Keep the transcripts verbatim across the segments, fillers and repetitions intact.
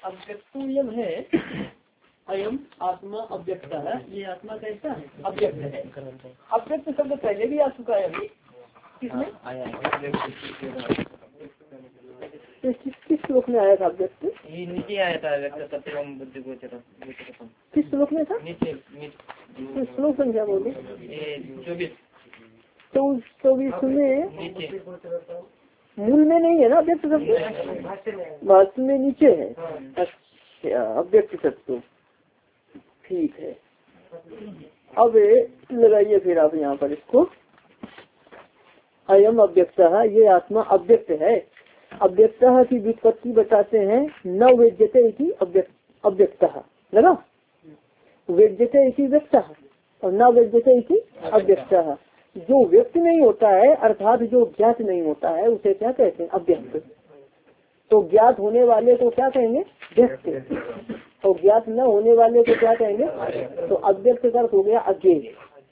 अव्यक्तूयम है अयम आत्मा अव्यक्त है। ये आत्मा कैसा है? अव्यक्त है। अव्यक्त शब्द पहले भी आ चुका है अभी किसमें किस किस श्लोक में आया था अव्यक्त? ये नीचे आया था अव्यक्त सत्यम बुद्धि गोचर। किस श्लोक में था? नीचे श्लोक संख्या बोलो। चौबीस तो चौबीस में नीचे मूल में नहीं है ना अव्यक्त शब्द, भाष्य में नीचे है। अच्छा अव्यक्त शब्द ठीक है। अब लगाइए फिर आप यहाँ पर इसको, अयम अव्यक्त ये आत्मा अव्यक्त है। अव्यक्त की व्युत्पत्ति बताते हैं न वेद्यते इति अव्यक्त अव्यक्त लगा, वेद्यते इति व्यक्त और न वेद्यते इति अव्यक्त। जो व्यक्त नहीं होता है अर्थात जो ज्ञात नहीं होता है उसे क्या कहते हैं? अव्यक्त। तो ज्ञात होने वाले को क्या कहेंगे? व्यक्त। और ज्ञात न होने वाले को क्या कहेंगे? तो अव्यक्त का अर्थ हो गया अज्ञेय।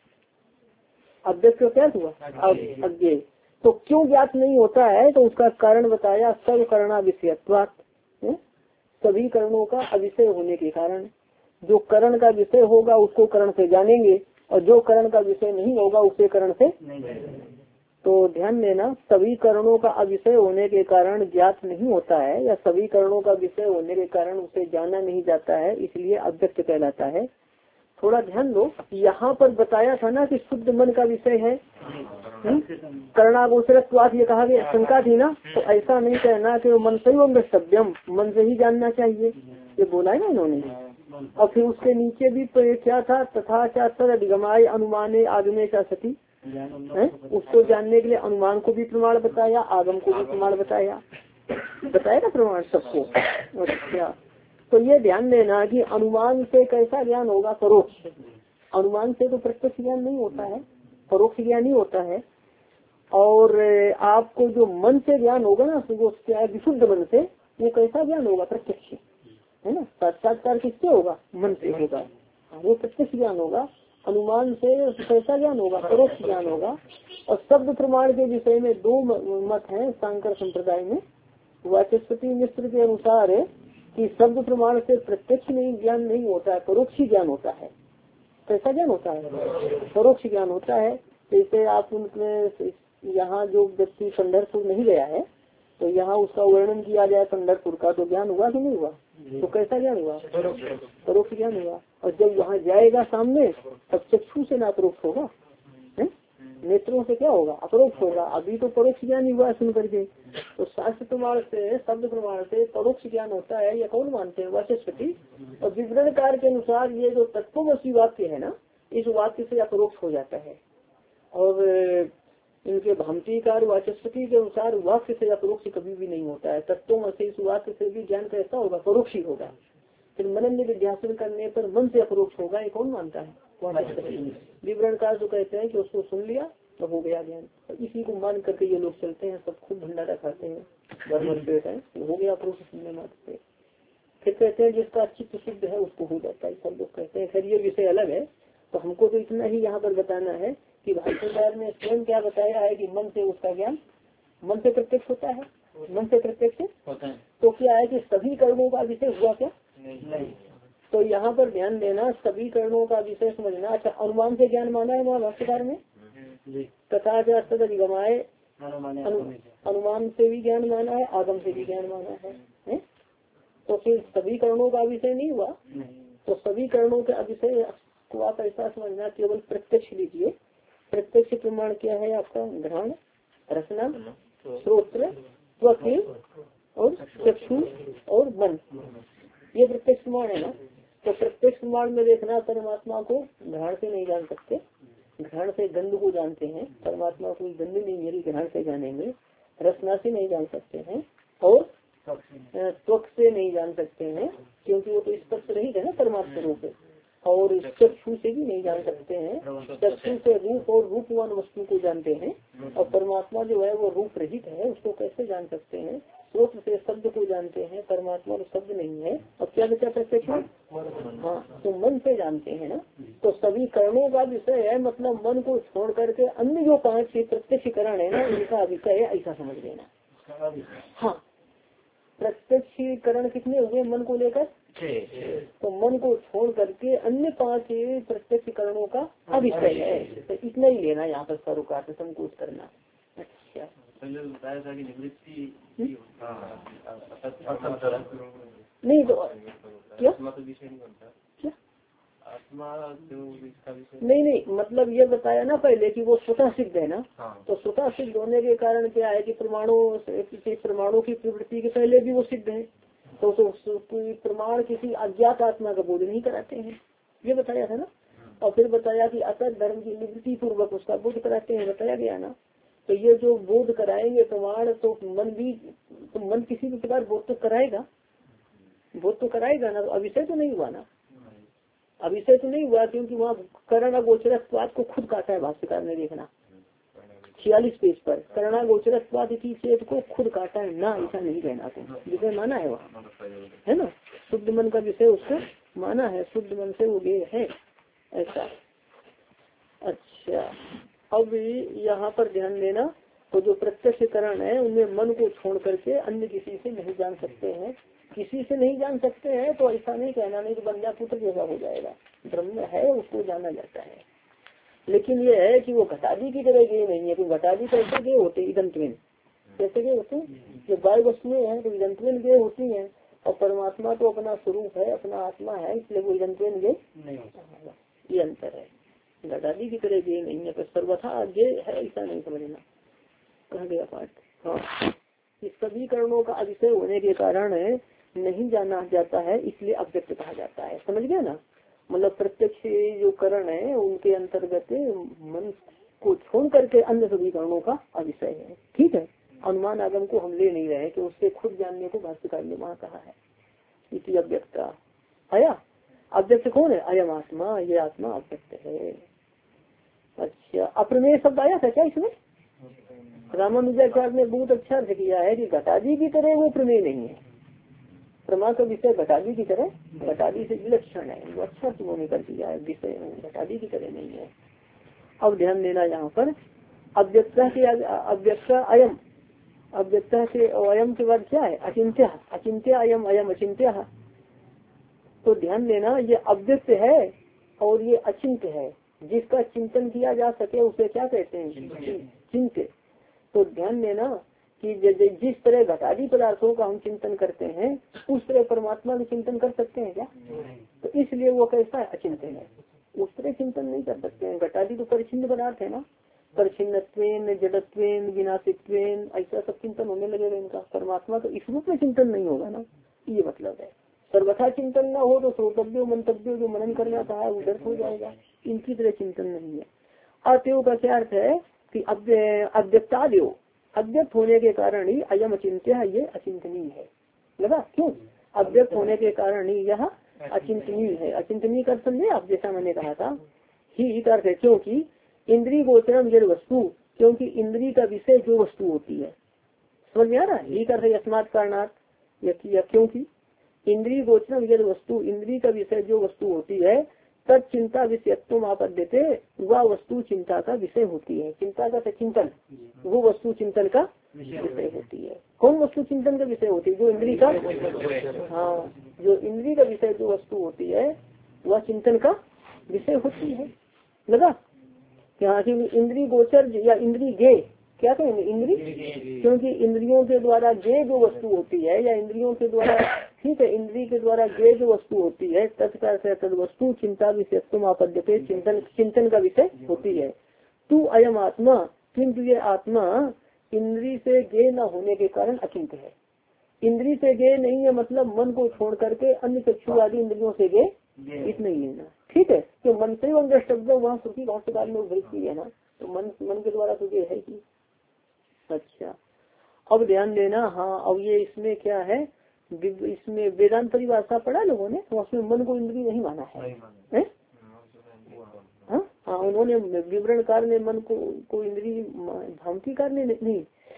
अव्यक्त का क्या हुआ? अज्ञेय। तो क्यों ज्ञात नहीं होता है? तो उसका कारण बताया सर्व कर्णा विषयत्वात्, सभी कर्णों का अविषय होने के कारण। जो करण का विषय होगा उसको करण से जानेंगे और जो करण का विषय नहीं होगा उसे करण से नहीं। तो ध्यान देना, सभी करणों का अविषय होने के कारण ज्ञात नहीं होता है या सभी करणों का विषय होने के कारण उसे जाना नहीं जाता है, इसलिए अव्यक्त कहलाता है। थोड़ा ध्यान दो, यहाँ पर बताया था ना कि शुद्ध मन का विषय है कर्णागोचरत्वात्, ये कहा गया, शंका थी ना। तो ऐसा नहीं कहना कि मन से ही सभ्यम, मन से ही जानना चाहिए, ये बोला है ना इन्होंने। और फिर उसके नीचे भी क्या था? तथा क्या सर अधिगमाय अनुमाने आगमे क्या सती है, उसको जानने के लिए अनुमान को भी प्रमाण बताया, आगम को भी प्रमाण बताया, बताया ना प्रमाण सबको। अच्छा तो ये ध्यान देना कि अनुमान से कैसा ज्ञान होगा? परोक्ष। अनुमान से तो प्रत्यक्ष ज्ञान नहीं होता है, परोक्ष ज्ञान ही होता है। और आपको जो मन से ज्ञान होगा ना, वो क्या है? विशुद्ध मन से, वो कैसा ज्ञान होगा? प्रत्यक्ष है ना। साक्षात्कार किससे होगा? मन से होगा, वो प्रत्यक्ष ज्ञान होगा। अनुमान से कैसा ज्ञान होगा? परोक्ष ज्ञान होगा। और शब्द प्रमाण के विषय में दो मत हैं सांकर संप्रदाय में। वाचस्पति मिश्र के अनुसार है कि शब्द प्रमाण से प्रत्यक्ष नहीं ज्ञान नहीं होता है, परोक्ष ज्ञान होता है। कैसा ज्ञान होता है? परोक्ष ज्ञान होता है। जैसे आप उनके यहाँ जो व्यक्ति पंढरपुर नहीं गया है तो यहाँ उसका वर्णन किया जाए पंढरपुर का, तो ज्ञान हुआ कि नहीं हुआ? तो कैसा ज्ञान हुआ? परोक्ष ज्ञान हुआ। और जब वहाँ जाएगा सामने तब चक्षु से ना अपरोक्ष होगा, नेत्रों से क्या होगा? अपरोक्ष होगा। अभी तो परोक्ष ज्ञान हुआ सुन करके। तो शास्त्र प्रमाण से, शब्द प्रमाण से परोक्ष ज्ञान होता है, या कौन मानते हैं? वाचस्पति। और विवरणकार के अनुसार ये जो तत्वमसि वाक्य है ना, इस वाक्य से अपरोक्ष हो जाता है। और इनके भामतीकार वाचस्पति के अनुसार वाक्य से अपरोक्ष कभी भी नहीं होता है। तत्वमसि इस वाक्य से भी ज्ञान कैसा होगा? परोक्ष ही होगा। फिर मनन विध्यासन करने पर मन से अपरोक्ष होगा, ये कौन मानता है? विवरणकार जो कहते हैं कि उसको सुन लिया तो हो गया ज्ञान। इसी को मान करके ये लोग चलते हैं, सब खूब भंडारा खाते हैं, पेट है, हो गया अपरोक्ष सुनने मात्र से। फिर कहते हैं जिसका चित्त शुद्ध है उसको हो जाता है, सब लोग कहते हैं। खैर ये विषय अलग है। तो हमको तो इतना ही यहाँ पर बताना है कि भाष्यकार ने स्वयं क्या बताया है कि मन से उसका ज्ञान मन से प्रत्यक्ष होता है, मन से प्रत्यक्ष होता है। तो क्या है कि सभी कर्मों का विषय हुआ क्या? नहीं। तो यहाँ पर ध्यान देना, सभी कर्मों का विषय समझना। अच्छा अनुमान से ज्ञान माना है वहाँ भाष्यकार में, तथा अधिगमाए अनुमान से भी ज्ञान माना है, आगम से भी ज्ञान माना है, है? तो फिर सभी कर्णों का विषय नहीं हुआ। तो सभी कर्णों के विषय को आप ऐसा समझना, केवल प्रत्यक्ष लीजिए। प्रत्यक्ष प्रमाण क्या है आपका? घ्राण, रसना, श्रोत्र, त्वक और चक्षु और मन, ये प्रत्यक्ष प्रमाण है ना। तो प्रत्यक्ष प्रमाण में देखना, परमात्मा को घ्राण से नहीं जान सकते, घ्राण से गंध को जानते हैं। परमात्मा कोई गंध नहीं मेरी घ्राण से जानेंगे। रसना से नहीं जान सकते हैं और त्वक से नहीं जान सकते हैं, क्योंकि वो तो स्पर्श रहित है ना परमात्मा रूप। और चक्षु से भी नहीं जान सकते हैं, चक्षु से रूप और रूपवान वस्तु को जानते हैं। और परमात्मा जो है वो रूप रहित है, उसको कैसे जान सकते हैं? श्रोत्र से शब्द को जानते हैं, परमात्मा तो शब्द नहीं है। और क्या बचा प्रत्यक्ष? हाँ, तो मन से जानते हैं ना। तो सभी कर्णों का विषय है, मतलब मन को छोड़ करके अन्य जो पांच प्रत्यक्ष करण है ना, उनका विषय है, ऐसा समझ लेना। हाँ, प्रत्यक्षीकरण कितने हुए मन को लेकर? तो मन को छोड़ करके अन्य पांच प्रत्यक्षीकरणों का अविषय है। तो इतना ही लेना यहाँ पर स्वरूपार्थ संकोच करना। अच्छा नहीं तो क्या क्या नहीं नहीं मतलब ये बताया ना पहले कि वो स्वतः सिद्ध है ना। तो स्वतः सिद्ध होने के कारण क्या है कि प्रमाणों प्रमाणों की प्रवृत्ति के पहले भी वो सिद्ध है। तो, तो प्रमाण किसी अज्ञात आत्मा का बोध नहीं कराते हैं, ये बताया था ना। और फिर बताया कि असत धर्म की निवृत्ति पूर्वक उसका बोध कराते हैं, बताया गया ना। तो ये जो बोध कराएंगे प्रमाण, तो मन भी तो मन किसी भी प्रकार बोध तो कराएगा, बोध तो कराएगा ना। अविषय तो नहीं हुआ ना, अविषय तो नहीं हुआ, क्योंकि वहाँ करण अगोचर स्वाद को खुद काटा है भाष्यकार ने, देखना छियालीस पेज पर करणा गोचर स्वाद इसी चेत को खुद काटा है ना, ऐसा नहीं कहना तुम, विषय माना है वहाँ, है ना। शुद्ध मन का विषय उसका माना है, शुद्ध मन से वो गे है ऐसा। अच्छा अब यहाँ पर ध्यान देना, तो जो प्रत्यक्षकरण है उनमें मन को छोड़ करके अन्य किसी से नहीं जान सकते हैं। किसी से नहीं जान सकते हैं तो ऐसा नहीं कहना, नहीं तो बंध्या पुत्र जैसा हो जाएगा। ब्रह्म है उसको जाना जाता है, लेकिन ये है कि वो घटादी की तरह गए नहीं है। तो घटादी कैसे गए होते इदंतवेन, कैसे गए होते जो बाह्य वस्तुएं हैं तो इदंतवेन गए होती हैं, और परमात्मा तो अपना स्वरूप है, अपना आत्मा है, इसलिए वो इदंतवेन गए नहीं, ये अंतर है। घटादी की तरह गए नहीं है, तो सर्वथा गे है ऐसा नहीं समझना। कहा गया पाठ। हाँ, इस सभी कर्णों का अतिशय होने के कारण नहीं जाना जाता है, इसलिए अव्यक्त कहा जाता है। समझ गया ना, मतलब प्रत्यक्ष जो करण है उनके अंतर्गत मन को छोड़ करके अन्य सभी करणों का अविषय है। ठीक है, अनुमान आगम को हम ले नहीं रहे कि उससे खुद जानने को भाष्यकार ने वहाँ कहा है। इसी अव्यक्त आया, अव्यक्त कौन है? अयम आत्मा, ये आत्मा अव्यक्त है। अच्छा, अप्रमेय शब्द आया था क्या इसमें? रामानुजाचार्य ने बहुत अच्छा अर्थ किया है कि घटादी की तरह वो प्रमेय नहीं है, प्रमा का विषय घटादी की तरह, घटादी से विलक्षण है, वो अच्छा उन्होंने कर दिया है, विषय घटादी की तरह नहीं है। अब ध्यान देना यहाँ पर अव्यक्ता के अव्यक्ता अयम, अव्यक्ता के अयम के बाद क्या है? अचिंत्य, अचिंत्य अयम, अयम अचिंत्य। तो ध्यान देना ये अव्यक्त है और ये अचिंत्य है, जिसका चिंतन किया जा सके उसे क्या कहते हैं? चिंत्य। तो ध्यान देना कि जिस तरह घटादी पदार्थों का हम चिंतन करते हैं उस तरह परमात्मा का चिंतन कर सकते हैं क्या? तो इसलिए वो कैसा है? अचिंतन है, उस तरह चिंतन नहीं कर सकते हैं। घटादी तो परिचिन्न पदार्थ है ना, परिचिन्नत्वेन, जड़त्वेन, विनाशित्वेन, ऐसा सब चिंतन होने लगेगा इनका। परमात्मा तो इस रूप में चिंतन नहीं होगा ना, ये मतलब है। सर्वथा चिंतन न हो तो श्रोतव्य मंतव्य जो मनन करना था वो व्यर्थ हो जाएगा, इनकी तरह चिंतन नहीं है। अतएव का क्या अर्थ है कि अव्यक्तादेव, अव्यक्त होने के कारण ही अयम अचिंत्य है, ये अचिंतनीय है। लगा क्यों? अव्यक्त होने के कारण ही यह अचिंतनीय है। अचिंतनीय कर समझे आप, जैसा मैंने कहा था ही अर्थ है, क्योंकि इंद्रिय गोचरम यद वस्तु, क्योंकि इंद्रिय का विषय जो वस्तु होती है, समझ में आ रहा है? ही अर्थ है अस्मात् कारणात्, क्योंकि इंद्रिय गोचरम यद वस्तु, इंद्रिय का विषय जो वस्तु होती है, तद चिंता विषयत्व आपद्यते, वह वस्तु चिंता का विषय होती है। चिंता का चिंतन, वो वस्तु चिंतन का विषय होती है। कौन वस्तु चिंतन का विषय होती है? जो इंद्रिय का, हाँ, जो इंद्रिय का विषय जो वस्तु होती है वह चिंतन का विषय होती है। लगा यहाँ की इंद्रिय गोचर या इंद्रिय गे, क्या कहेंगे? इंद्रिय, क्योंकि इंद्रियों के द्वारा गे जो वस्तु होती है, या इंद्रियों के द्वारा, ठीक है, इंद्रिय के द्वारा गे जो वस्तु होती है, तत्कार से तद वस्तु चिंता विषयत्व आपद्यते, चिंतन चिंतन का विषय होती है। तू अयम आत्मा, किंतु ये आत्मा इंद्रिय से गे न होने के कारण अचिंत्य है। इंद्रिय से गे नहीं है मतलब मन को छोड़ करके अन्य चक्षु आदि इंद्रियों से गे, इतना ही लेना। ठीक है, तो मन से वन शब्द वहाँ सुखी भाष्यकार में उद्धृत की है ना, तो मन मन के द्वारा तो ये है कि। अच्छा, अब ध्यान देना, हाँ, अब ये इसमें क्या है, इसमें वेदांत परिभाषा पढ़ा लोगों ने, तो उसमें मन को इंद्रिय नहीं माना है, है? हाँ हाँ, उन्होंने विवरणकार ने मन को को इंद्रिय, भामतीकार ने नहीं,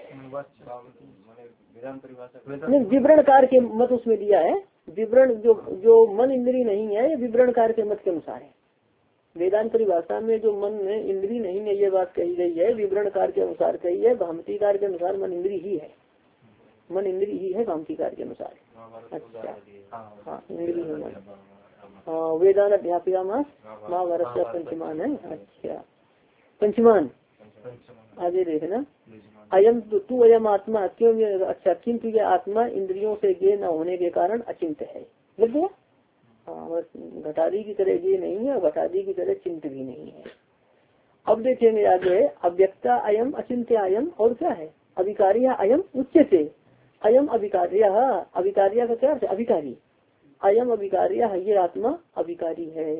नहीं विवरणकार के मत उसमें दिया है। विवरण जो जो मन इंद्रिय नहीं है, ये विवरणकार के मत के अनुसार है। वेदांत परिभाषा में जो मन इंद्रिय नहीं है ये बात कही गई है, विवरणकार के अनुसार कही है, भामतीकार के अनुसार मन इंद्रिय ही है। मन इंद्रिय ही है कामटिकार के अनुसार। अच्छा हाँ इंद्रिय मन, हाँ वेदान अध्यापिका मास महाभारत का पंचमान है। अच्छा पंचमान आगे देखना, अयम तू अयम आत्मा क्यों, अच्छा किंतु यह आत्मा इंद्रियों से गे न होने के कारण अचिंत है। लग गया, हाँ बस घटादी की तरह गे नहीं है, घटादी की तरह चिंत भी नहीं है। अब देखेंगे आगे, अव्यक्ता अयम अचिंत्य अयम, और क्या है अभिकार्य अयम उच्चते, अयम अभिकार्य, अभिकार्य का क्या अर्थ, अभिकारी, अयम अभिकार्य है, ये आत्मा अभिकारी है।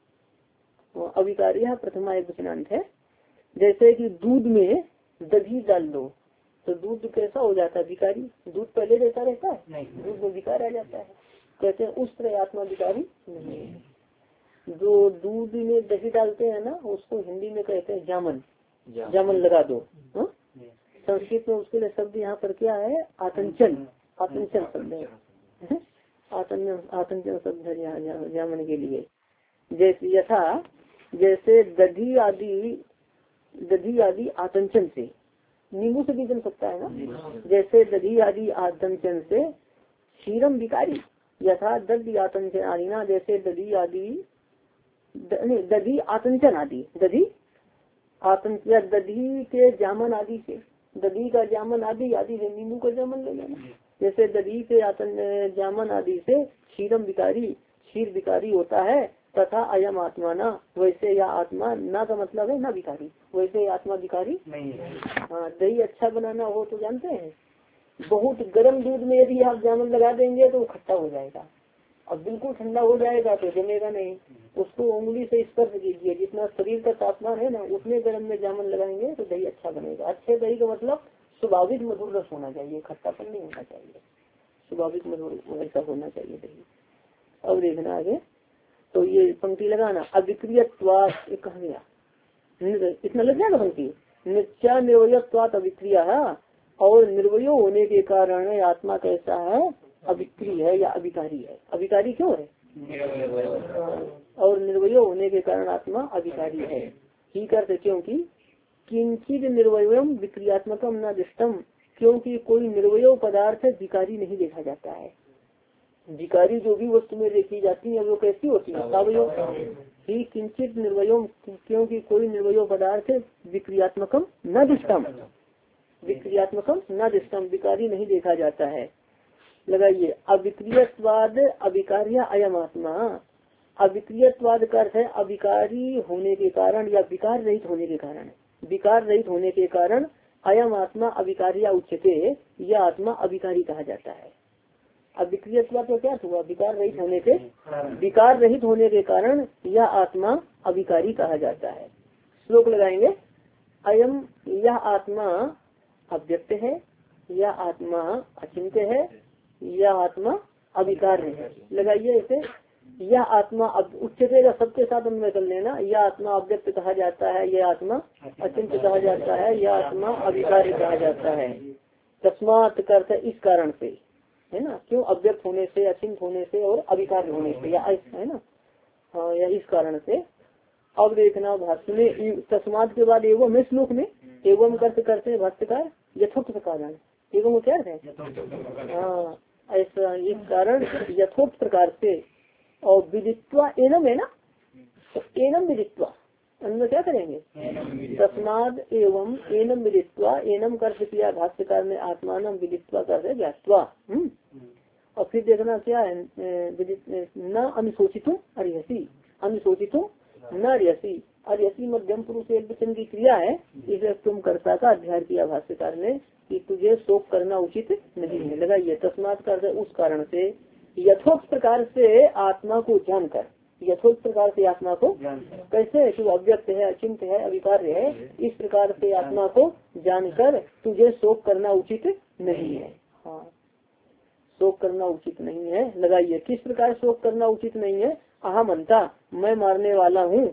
अभिकार्य प्रथमा एक वचनांत है। जैसे कि दूध में दही डाल दो तो दूध कैसा हो जाता है, विकारी, दूध पहले रहता रहता है, दूध में विकार आ जाता है, कहते हैं उस तरह आत्मा विकारी नहीं है। जो दूध में दही डालते हैं ना उसको हिंदी में कहते हैं जामन, जामन लगा दो। हा? संस्कृत में उसके लिए शब्द यहाँ पर क्या है, आतंचन, आतंचन शब्द है, आतंचन आतंचन शब्द है यहाँ जामन के लिए। जैसे यथा जैसे दधी आदि, दधी आदि आतंचन से, नींबू से भी जम सकता है ना, जैसे दधी आदि आतंचन से क्षीरम विकारी, यथा दधी आतंचन आदि ना, जैसे दधी आदि दधी आतंचन आदि, दधी आतंक दधी के जामन आदि से, दधी का जामन आदि आदि से नींबू का जामन ले लेना, जैसे दधी के आतंक जामन आदि से क्षीरम विकारी, क्षीर विकारी होता है, तथा अयम आत्मा ना, वैसे यह आत्मा, ना का मतलब है ना विकारी, वैसे आत्मा विकारी नहीं है। हाँ दही अच्छा बनाना हो तो जानते हैं, बहुत गर्म दूध में यदि आप जामुन लगा देंगे तो खट्टा हो जाएगा, और बिल्कुल ठंडा हो जाएगा तो जमेगा नहीं। उसको उंगली से स्पर्श कीजिए, जितना शरीर का तापमान है ना उतने गर्म में जामुन लगाएंगे तो दही अच्छा बनेगा। अच्छे दही का मतलब स्वाभाविक मधुर रस होना चाहिए, खट्टापन नहीं होना चाहिए, स्वाभाविक मधुर ऐसा होना चाहिए दही। अब देखना आगे, तो ये पंक्ति लगाना, अविक्रियत्वात् कहा गया, इतना लग जाएगा पंक्ति, नित्या निर्वयत्वात् अविक्रिया है, और निर्वय होने के कारण आत्मा कैसा है, अविक्रिय है या अविकारी है। अविकारी क्यों है, और निर्वय होने के कारण आत्मा अविकारी है ही करते, क्योंकि किंचित निर्वयम विक्रियात्मकम न दृष्टम, क्योंकि कोई निर्वय पदार्थ विकारी नहीं देखा जाता है। विकारी जो भी वस्तु में देखी जाती है वो कैसी होती है, सावयव ही, किंचित निर्वयों, क्योंकि कोई निर्वय पदार्थ विक्रियात्मकम न दृष्टम, विक्रियात्मकम न दृष्टम, विकारी नहीं देखा जाता है। लगाइए, अविक्रियत्वाद अविकार्य अयम आत्मा, अविक्रियत्वाद का अर्थ है अविकारी होने के कारण या विकार रहित होने के कारण, विकार रहित होने के कारण अयम आत्मा अविकार्य उच्चते, यह आत्मा अविकारी कहा जाता है। अविक्रियत्वाद तो क्या हुआ, विकार रहित होने के, विकार रहित होने के कारण यह आत्मा अविकारी कहा जाता है। श्लोक लगाएंगे, अयम यह आत्मा अव्यक्त है, यह आत्मा अचिंत्य है, यह आत्मा अविकार है। लगाइए इसे, यह आत्मा उच्चते का सबके साथ अन्वय कर लेना, यह आत्मा अव्यक्त कहा जाता है, यह आत्मा अचिंत्य कहा जाता है, यह आत्मा अविकारी कहा जाता है। तस्मात् करते इस कारण से, है ना, क्यों, अव्यक्त होने से, अचिंत होने से और अविकार होने से, या है ना, हाँ या इस कारण से। अब देखना भाष्य में, तस्मात् के बाद एवं में श्लोक में एवं करते करते भाष्यकार यथोक्त कारण, एवं क्या है, हाँ ऐसा इस कारण यथोक्त प्रकार से, और विदित्वा एनम है ना, तो एनम विदित्वा अन्य क्या करेंगे, तस्माद एवं एनम विदित्वा, एनम कर्त किया भाष्यकार ने, आत्मान विदित्वा कर ज्ञात्वा। और फिर देखना क्या है, न अनुशोचितुम अरिहसी, अनुशोचितुम न अरिहसी, अरिहसी मध्यम पुरुष एक वचन की क्रिया है, इसे तुम कर्ता का अध्ययन किया भाष्यकार ने कि तुझे शोक करना उचित नहीं है। लगाइए, तस्मात कर उस कारण से, यथोक्त प्रकार से आत्मा को जानकर, यथोक्त प्रकार से आत्मा को कैसे, कि अव्यक्त है, अचिंत्य है, अविकार्य है, इस प्रकार से आत्मा को जानकर तुझे शोक करना उचित नहीं है। हाँ, शोक करना उचित नहीं है। लगाइए, किस प्रकार शोक करना उचित नहीं है, अहम अंता, मैं मारने वाला हूँ,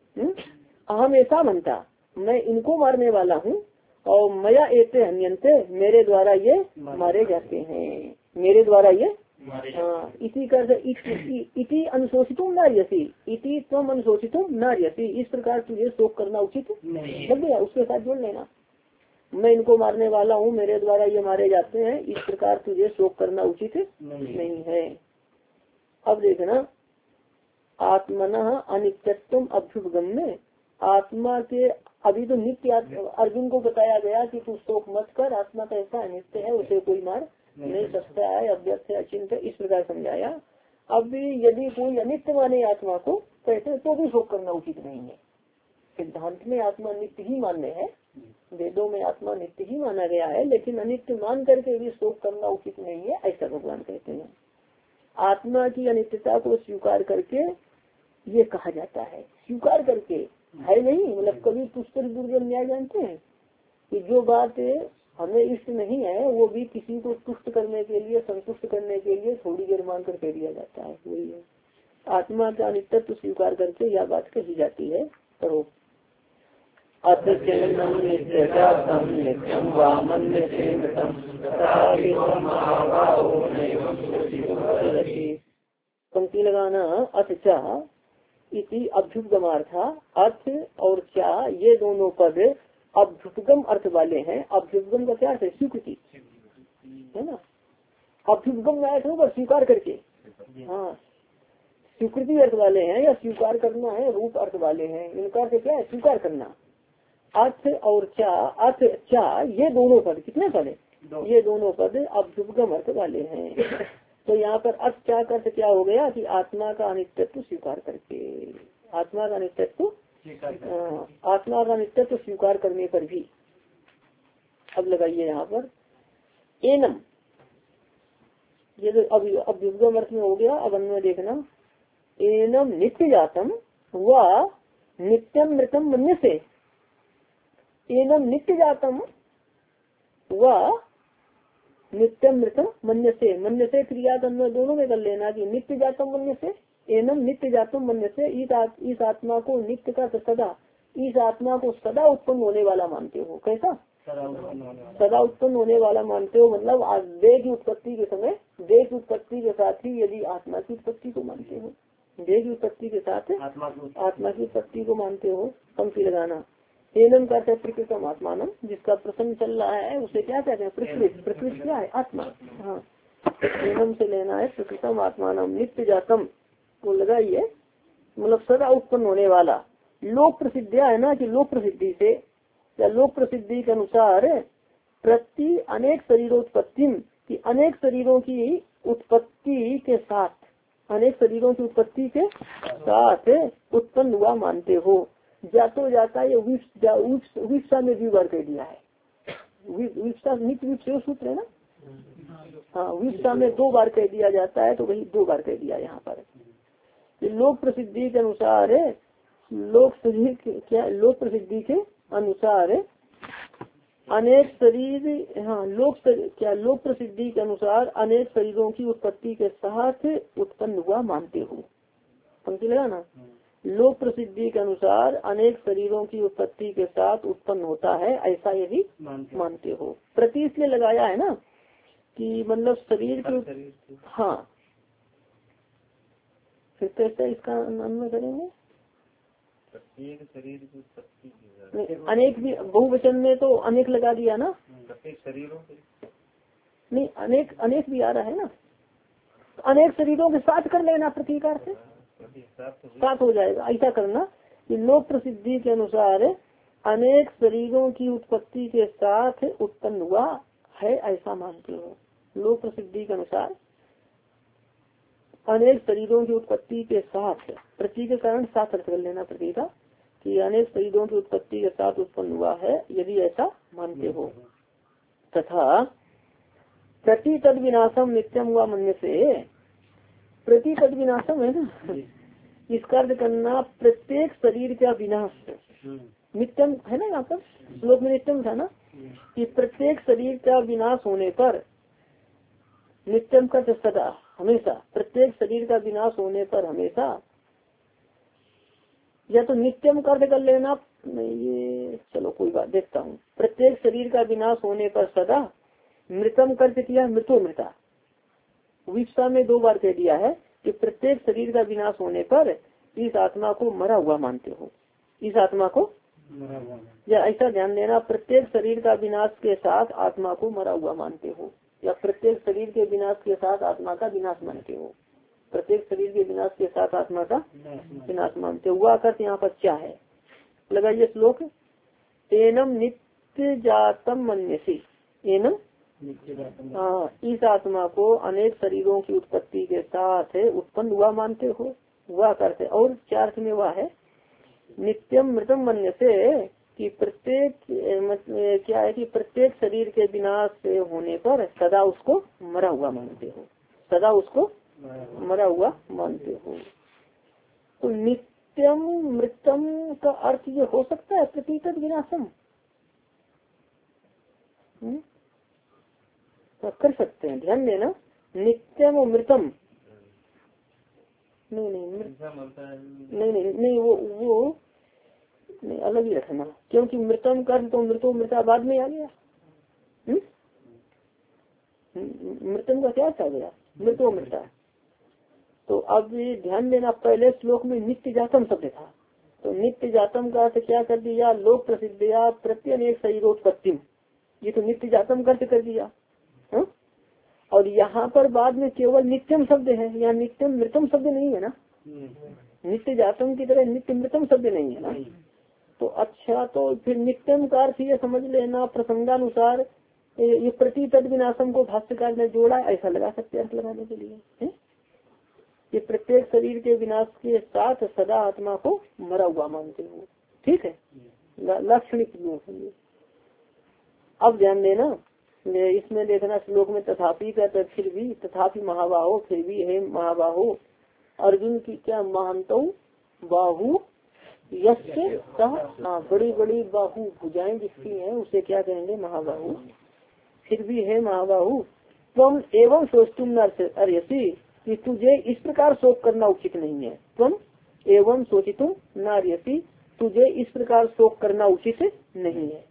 अहम ऐसा मनता, मैं इनको मारने वाला हूँ, और मया एते हन्यन्ते, मेरे द्वारा ये मारे जाते हैं, मेरे द्वारा ये, हाँ इसी कर इति अनुशोचितुम नार्यसी, इति तुम अनुशोचितुम नार्यसी, इस प्रकार तुझे शोक करना उचित लग गया, उसके साथ जोड़ लेना। मैं इनको मारने वाला हूँ, मेरे द्वारा ये मारे जाते हैं, इस प्रकार तुझे शोक करना उचित नहीं, नहीं है। अब देखना, आत्मना अनित्यत्व अभ्युपगम्य, आत्मा के अभी तो नित्य अर्जुन को बताया गया कि तू शोक मत कर, आत्मा का ऐसा अनित्य है, उसे कोई मार नहीं सकता है, अव्यक्त है, अचिंत्य, इस प्रकार समझाया। अब भी यदि कोई अनित्य माने आत्मा को कहते तो भी शोक करना उचित नहीं है। सिद्धांत में आत्मा नित्य ही मान्य है, वेदों में आत्मा नित्य ही माना गया है, लेकिन अनित्य मान करके भी शोक करना उचित नहीं है, ऐसा भगवान कहते हैं। आत्मा की अनित्यता को स्वीकार करके ये कहा जाता है, स्वीकार करके है नहीं, मतलब कभी पुष्कर दुर्जन न्याय जानते हैं कि जो बात हमें इष्ट नहीं है वो भी किसी को तुष्ट करने के लिए, संतुष्ट करने के लिए थोड़ी देर मान कर कह दिया जाता है, वही है। आत्मा का अनित्यत्व स्वीकार करके यह बात कही जाती है। करो पंक्ति लगाना, अथ चा इति अभ्युपगमार्था, अर्थ और चा ये दोनों पद अभ्युपगम अर्थ वाले हैं। अभ्युपगम का क्या अर्थ है? स्वीकृति है ना। अभ्युपगम अर्थ होगा स्वीकार करके, हाँ स्वीकृति अर्थ वाले हैं या स्वीकार करना है, रूप अर्थ वाले हैं। इनका अर्थ क्या है? स्वीकार करना। अर्थ और चा, अर्थ चा ये दोनों पद, कितने पद है? ये दोनों पद अभ्युपगम अर्थ वाले हैं। तो यहाँ पर अर्थ चा का अर्थ क्या हो गया कि आत्मा का अनित्यत्व स्वीकार करके, आत्मा का अनित्यत्व, आत्मा का अनित्यत्व स्वीकार करने पर भी। अब लगाइए यहाँ पर एनम, ये तो अब अभ्युपगम अर्थ में हो गया। अब अन्वय देखना, एनम नित्य जातम व नित्यम मृतम मन्य से, एनम नित्य जातम व नित्यम मृतम मन्य से, मन्य से क्रिया अन्वय दोनों में कर लेना कि नित्य जातम मन्य से, एनम नित्य जातम मन्य से, इस, आत, इस आत्मा को नित्य का सदा, इस आत्मा को सदा उत्पन्न होने वाला मानते हो। कैसा? सदा उत्पन्न होने वाला मानते हो, मतलब देह की उत्पत्ति के समय, देह की उत्पत्ति के साथ ही यदि आत्मा की उत्पत्ति को मानते हो, देह की उत्पत्ति के साथ आत्मा की उत्पत्ति को मानते हो। पंक्ति लगाना, एनम का प्रकृतम आत्मानम, जिसका प्रसंग चल रहा है उसे क्या कहते हैं? प्रकृत। प्रकृत क्या है? आत्मा। हाँ, एनम से लेना है प्रकृतम आत्मानम, नित्य जातम को लगाइए, मतलब सदा उत्पन्न होने वाला। लोक प्रसिद्धिया है ना, कि लोक प्रसिद्धि से या लोक प्रसिद्धि के अनुसार प्रति अनेक शरीरोत्पत्ति, की अनेक शरीरों की उत्पत्ति के साथ, अनेक शरीरों की उत्पत्ति के साथ उत्पन्न हुआ मानते हो। जातो जाता ये विप्सा में भी बार कह दिया है, विप्सा नित्य विप्सा सूत्र है ना, हाँ विप्सा में दो बार कह दिया जाता है, तो वही दो बार कह दिया यहाँ पर। लोक प्रसिद्धि के अनुसार, लोक प्रसिद्धि क्या, लोक प्रसिद्धि के अनुसार अनेक शरीर, हाँ लोक क्या, लोक प्रसिद्धि के अनुसार अनेक शरीरों की उत्पत्ति के साथ उत्पन्न हुआ मानते हो। पंक्ति लगाना, लोक प्रसिद्धि के अनुसार अनेक शरीरों की उत्पत्ति के साथ उत्पन्न होता है, ऐसा यदि मानते, मानते हो। प्रति इसलिए लगाया है ना कि मतलब शरीर के, हाँ फिर कैसे इसका अन्वय करेंगे? प्रत्येक शरीर की उत्पत्ति, अनेक भी बहुवचन में तो अनेक लगा दिया ना, प्रत्येक शरीरों के नहीं, अनेक अनेक भी आ रहा है ना, अनेक शरीरों के साथ कर लेना प्रतिकार से साथ हो जाएगा। ऐसा करना कि लोक प्रसिद्धि के अनुसार अनेक शरीरों की उत्पत्ति के साथ उत्पन्न हुआ है, ऐसा मानते हो। लोक प्रसिद्धि के अनुसार अनेक शरीरों की उत्पत्ति के साथ, प्रति के कारण साथ अर्थ कर लेना प्रति का, कि अनेक शरीरों की उत्पत्ति के साथ उत्पन्न हुआ है, यदि ऐसा मानते हो। तथा प्रति तद विनाशम नित्यम हुआ मन्य से, प्रति तद विनाशम है ना, इसका अर्थ करना प्रत्येक शरीर का विनाश नित्यम है ना, यहाँ पर श्लोक में नित्यम था ना, कि प्रत्येक शरीर का विनाश होने पर, नित्यम का सदा हमेशा, प्रत्येक शरीर का विनाश होने पर हमेशा, या तो नित्यम का अर्थ कर लेना, ये चलो कोई बात देखता हूँ। प्रत्येक शरीर का विनाश होने पर सदा, मृतम कर्त किया मृतो मृता, विप्सा में दो बार कह दिया है कि प्रत्येक शरीर का विनाश होने पर इस आत्मा को मरा हुआ मानते हो, इस आत्मा को या ऐसा ध्यान देना, प्रत्येक शरीर का विनाश के साथ आत्मा को मरा हुआ मानते हो, या प्रत्येक शरीर के विनाश के साथ आत्मा का विनाश मानते हो। प्रत्येक शरीर के विनाश के साथ आत्मा का विनाश मानते हो। वह अर्थ यहाँ पर क्या है, लगाइए श्लोक। एनम नित्य जातम मन्यसी, एनम हाँ, इस आत्मा को अनेक शरीरों की उत्पत्ति के साथ उत्पन्न हुआ मानते हो। वह करते और चार अर्थ में वह है नित्यम मृतम मन्य से, कि प्रत्येक क्या है कि प्रत्येक शरीर के विनाश से होने पर सदा उसको मरा हुआ मानते हो, सदा उसको मरा हुआ मानते हो। तो नित्यम मृतम का अर्थ ये हो सकता है प्रतीत विनाशम, तो कर सकते हैं, ध्यान देना। नित्यम और मृतम नहीं नहीं नहीं नहीं नहीं वो वो नहीं, अलग ही रखना, क्योंकि मृतम कर तो मृतो मृता बाद में आ गया। मृतम का क्या आ गया, मृतो मृता। तो अब ध्यान देना, पहले श्लोक में नित्य जातम शब्द था, तो नित्य जातम का अर्थ क्या कर दिया, लोक प्रसिद्धिया प्रत्यनेक शरीरोत्पत्ति, ये तो नित्य जातम का अर्थ कर दिया हा? और यहाँ पर बाद में केवल नित्यम शब्द है, यहाँ नित्यम मृतम शब्द नहीं है ना, नित्य जातम की तरह नित्य मृतम शब्द नहीं है ना। तो अच्छा, तो फिर नित्यम का अर्थ ये समझ लेना प्रसंगानुसार ये प्रति तद विनाशम को भाष्यकार ने जोड़ा, ऐसा लगा सकते अर्थ लगाने के लिए है? ये प्रत्येक शरीर के विनाश के साथ सदा आत्मा को मरा हुआ मानते हो, ठीक है, लाक्षणिक लोग हैं ये। अब ध्यान देना, इसमें देखना श्लोक में तथापि का तो फिर भी, तथापि महाबाहो, फिर भी है महाबाहो, अर्जुन की क्या महानतौ बाहु यस्य सह, बड़ी बड़ी बाहु भुजाएं जिसकी हैं उसे क्या कहेंगे, महाबाहु। फिर भी है महाबाहु, तुम एवं सोचतुम न अर्यसी, कि तुझे इस प्रकार शोक करना उचित नहीं है। तुम एवं सोचितुम न अर्यसी, तुझे इस प्रकार शोक करना उचित नहीं है।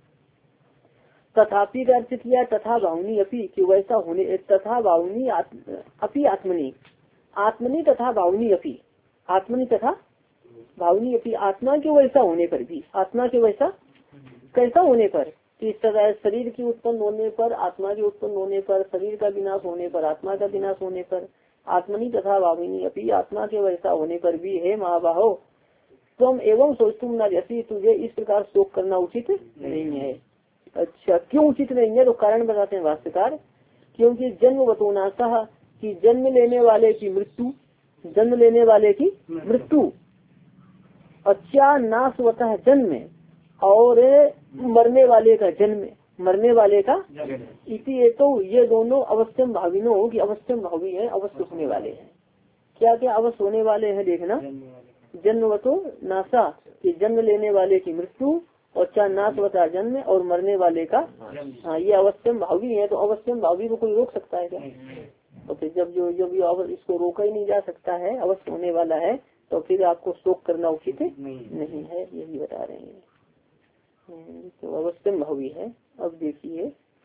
तथापि का अर्थ किया तथा भावनी अपी, कि वैसा होने, तथा भावनी अपी आत्मनि, आत्मनि तथा भावनी अपी, आत्मनि तथा भावनी अपी, आत्मा के वैसा होने पर भी, आत्मा के वैसा कैसा होने पर, कि शरीर की उत्पन्न होने पर, आत्मा के उत्पन्न होने पर, शरीर का विनाश होने पर, आत्मा का विनाश होने पर, आत्मनि तथा भाविनी अपी, आत्मा के वैसा होने पर भी है महाबाहो, तुम एवं सोचतुम न जैसी, तुझे इस प्रकार शोक करना उचित नहीं है। अच्छा, क्यों उचित नहीं है, तो कारण बताते हैं भाष्यकार, क्योंकि जन्म बतोनाशा, कि जन्म लेने वाले की मृत्यु, जन्म लेने वाले की मृत्यु, अच्छा नाशवतः जन्म, और मरने वाले का जन्म, मरने वाले का इति, तो ये दोनों अवश्यम भाविनो की अवश्यम भावी है, अवश्य होने वाले हैं। क्या क्या अवश्य होने वाले हैं देखना, जन्मवतो नाशा, कि जन्म लेने वाले की मृत्यु, और चार नाशवता जन्म, और मरने वाले का, हाँ ये अवश्यम भावी है। तो अवश्यम भावी को कोई रोक सकता है क्या, तो फिर जब जो जो भी इसको रोका ही नहीं जा सकता है, अवश्य होने वाला है, तो फिर आपको शोक करना उचित नहीं है, यही बता रहे हैं। तो अवश्यम भावी है। अब देखिए,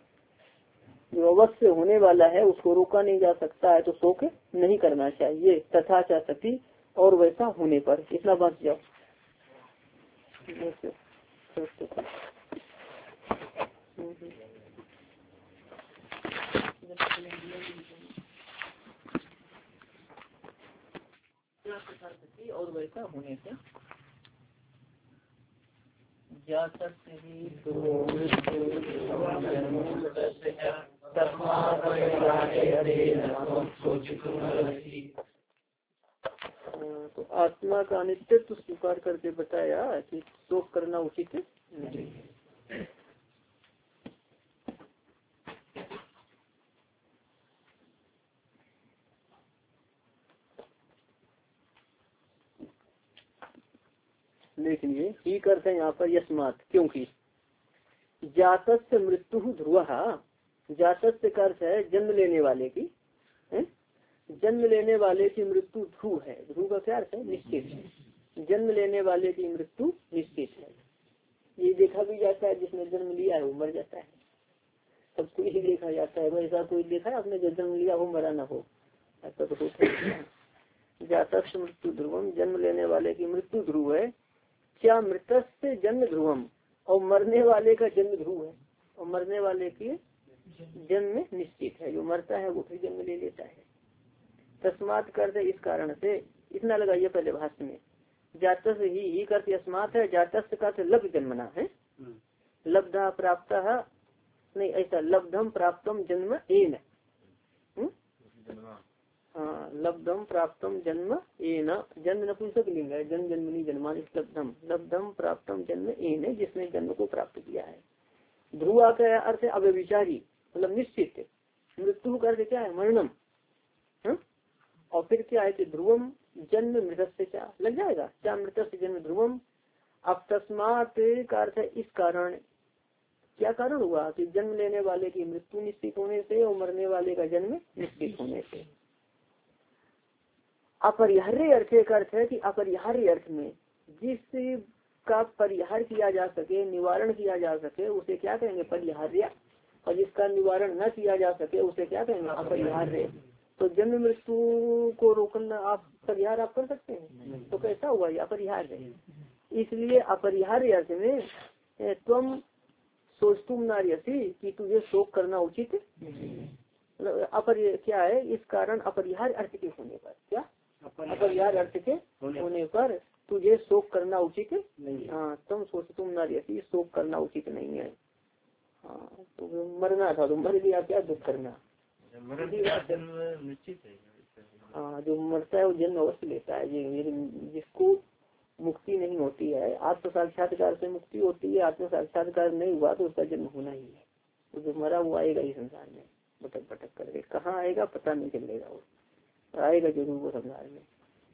जो अवश्य होने वाला है उसको रोका नहीं जा सकता है, तो शोक नहीं करना चाहिए। तथा च सती, और वैसा होने पर, इतना बच जाओ। और वैसा होने से तो आत्मा का अनित्यत्व स्वीकार करके बताया कि शोक करना उचित नहीं। लेकिन ही करते हैं यहाँ पर यस्मात, क्योंकि जातस्य मृत्यु ध्रुव, जातस्य का अर्थ है जन्म लेने वाले की, है? जन्म लेने वाले की मृत्यु ध्रुव है। ध्रुव का क्या अर्थ है, निश्चित है। जन्म लेने वाले की मृत्यु निश्चित है। ये देखा भी जाता है, जिसने जन्म लिया है वो मर जाता है, सबको यही देखा जाता है। वैसा कोई देखा है आपने जो जन्म लिया हो मरा न हो, ऐसा तो होता है। जातस्य मृत्यु ध्रुवम, जन्म लेने वाले की मृत्यु ध्रुव है। क्या मृतस्य जन्म ध्रुवम, और मरने वाले का जन्म ध्रुव है, और मरने वाले की जन्म निश्चित है, जो मरता है वो फिर जन्म ले लेता है। तस्मात करते इस कारण से, इतना लगाइए पहले भाष्य में। जातस ही ही करते अस्मात है, जातस का लब्ध जन्मना है, लब्धा प्राप्त नहीं, ऐसा लब्धम प्राप्तम जन्म एन, हाँ लब्धम प्राप्तम जन्म एन, जन्म नपुंसक लिंग है, जन्म जन्मनी जन्मान, लब्धम लब्धम प्राप्तम जन्म एन, जिसने जन्म को प्राप्त किया है। ध्रुवा का अर्थ है अव्यभिचारी, मतलब निश्चित। मृत्यु का अर्थ क्या है, मरणम, है? और फिर क्या है कि ध्रुवम जन्म मृत से क्या लग जाएगा, क्या मृत से जन्म ध्रुवम। अब तस्मात का अर्थ है इस कारण, क्या कारण हुआ कि जन्म लेने वाले की मृत्यु निश्चित होने से और मरने वाले का जन्म निश्चित होने से। अपरिहार्य अर्थ का अर्थ है कि अपरिहार्य अर्थ में जिस का परिहार किया जा सके, निवारण किया जा सके, उसे क्या कहेंगे, परिहार्य, और जिसका निवारण न किया जा सके उसे क्या कहेंगे, अपरिहार्य। तो जन्म मृत्यु को रोकना आप परिहार आप कर सकते हैं, तो कैसा हुआ ये अपरिहार्य है। इसलिए अपरिहार्य अर्थ में तुम सोचतुम नार्यसी कि तुझे शोक करना उचित मतलब अपरि क्या है, इस कारण अपरिहार्य अर्थ के होने पर, क्या अपरिहार्य अर्थ के होने पर तुझे शोक करना उचित नहीं। हाँ तुम सोचतुम नार्यसी, शोक करना उचित नहीं है। हाँ तो मरना था तो मर गया, क्या दुख करना, निश्चित है। हाँ जो मरता है वो जन्म अवश्य लेता है। ये जिसको मुक्ति नहीं होती है, आत्म साक्षात्कार से मुक्ति होती है, आत्म साक्षात्कार नहीं हुआ तो उसका जन्म होना ही है। तो जो मरा हुआ आएगा इस संसार में भटक भटक करके, कहाँ आएगा पता नहीं चलेगा, वो आएगा जरूर वो संसार में।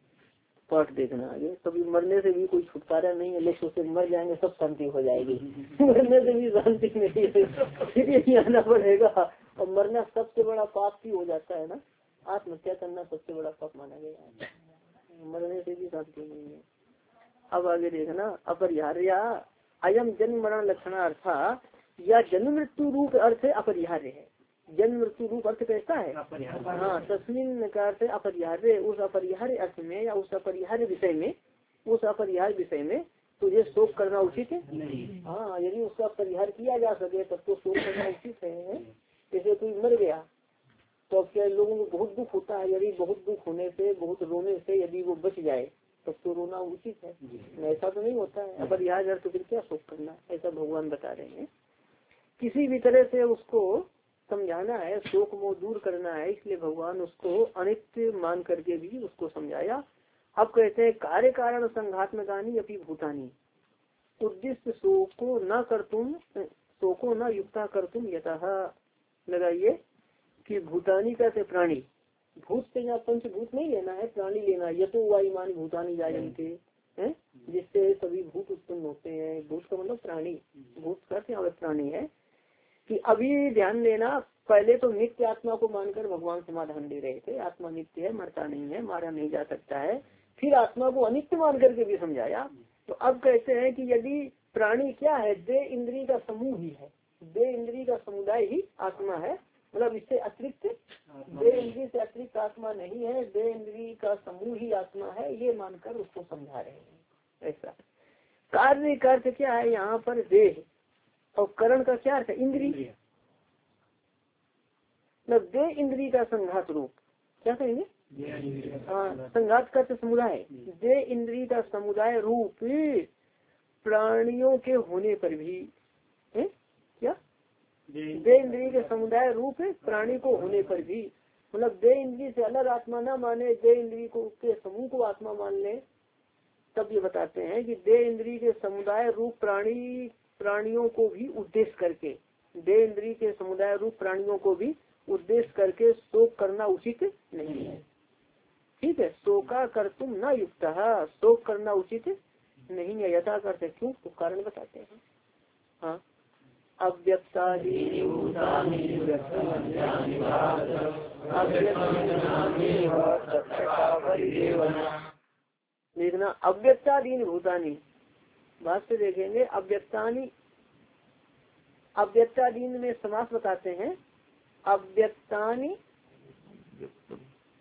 पाठ देखना आगे, कभी मरने से भी कोई छुटकारा नहीं है, लेकिन उसे मर जाएंगे सब शांति हो जाएगी। मरने से भी शांति नहीं है, फिर यही आना पड़ेगा। और मरना सबसे बड़ा पाप भी हो जाता है ना, आत्महत्या करना सबसे बड़ा पाप माना गया है, मरने से भी शांति नहीं है। अब आगे देखना, अपरिहार्य अयम जन्म मरण लक्षणार्था, या जन्म मृत्यु रूप अर्थ अपरिहार्य है। जन्म मृत्यु रूप अर्थ कैसा है, हाँ तस्मिन का अर्थ अपरिहार्य, उस अपरिहार्य अर्थ में या उस अपरिहार्य विषय में, उस अपरिहार्य विषय में तुझे शोक करना उचित है। हाँ यदि उसका परिहार किया जा सके तब तो शोक करना उचित है। जैसे कोई मर गया तो अब क्या लोगों को बहुत दुख होता है, यदि बहुत दुख होने से, बहुत रोने से यदि वो बच जाए तब तो रोना उचित है, ऐसा तो नहीं होता है। अपरिहार्य अर्थ फिर क्या शोक करना, ऐसा भगवान बता रहे हैं। किसी भी तरह से उसको समझाना है, शोक मोह दूर करना है, इसलिए भगवान उसको अनित्य मान करके भी उसको समझाया। अब कहते हैं कार्य कारण संघात्मकानी अपनी भूतानी, उद्देश्य शोको न कर तुम शोको न युक्ता कर तुम यतः, लगाइए कि भूतानी कैसे प्राणी, भूत से यहाँ पंचभूत नहीं लेना है, प्राणी लेना। यतो वायुमान भूतानी जायन्ते हैं, जिससे सभी भूत उत्पन्न होते हैं। भूत का मतलब प्राणी, भूत का यहाँ प्राणी है। कि अभी ध्यान देना, पहले तो नित्य आत्मा को मानकर भगवान समाधान दे रहे थे, आत्मा नित्य है, मरता नहीं है, मारा नहीं जा सकता है। फिर आत्मा को अनित्य मान करके भी समझाया। तो अब कहते हैं कि यदि प्राणी क्या है, दे इंद्रिय का समूह ही है, दे इंद्रिय का समुदाय ही आत्मा है, मतलब इससे अतिरिक्त दे इंद्रिय से अतिरिक्त आत्मा नहीं है, दे इंद्रिय का समूह ही आत्मा है, ये मानकर उसको समझा रहे हैं। ऐसा कार्य का अर्थ क्या है यहाँ पर, देह, और करण का क्या अर्थ है, इंद्रिय, मतलब दे इंद्रिय का संघात रूप, क्या कहेंगे, हाँ संघात का समुदाय, दे इंद्रिय का समुदाय रूप प्राणियों के होने पर भी है, क्या दे इंद्रिय के समुदाय रूप प्राणी को होने पर भी, मतलब दे इंद्रिय से अलग आत्मा ना माने, दे इंद्रिय को के समूह को आत्मा मान ले, तब ये बताते हैं कि दे इंद्रिय के समुदाय रूप प्राणी प्राणियों को भी उद्देश्य करके, दे इंद्रिय के समुदाय रूप प्राणियों को भी उद्देश्य करके शोक करना उचित नहीं है। ठीक है, शोका कर तुम न युक्त, शोक करना उचित नहीं है। यथा करते क्यों, तो कारण बताते हैं। हाँ देखना, अव्यक्तादीन भूतानी, बात से देखेंगे। अव्यक्तानी, अव्यक्तादीन में समास बताते हैं। अव्यक्तानी,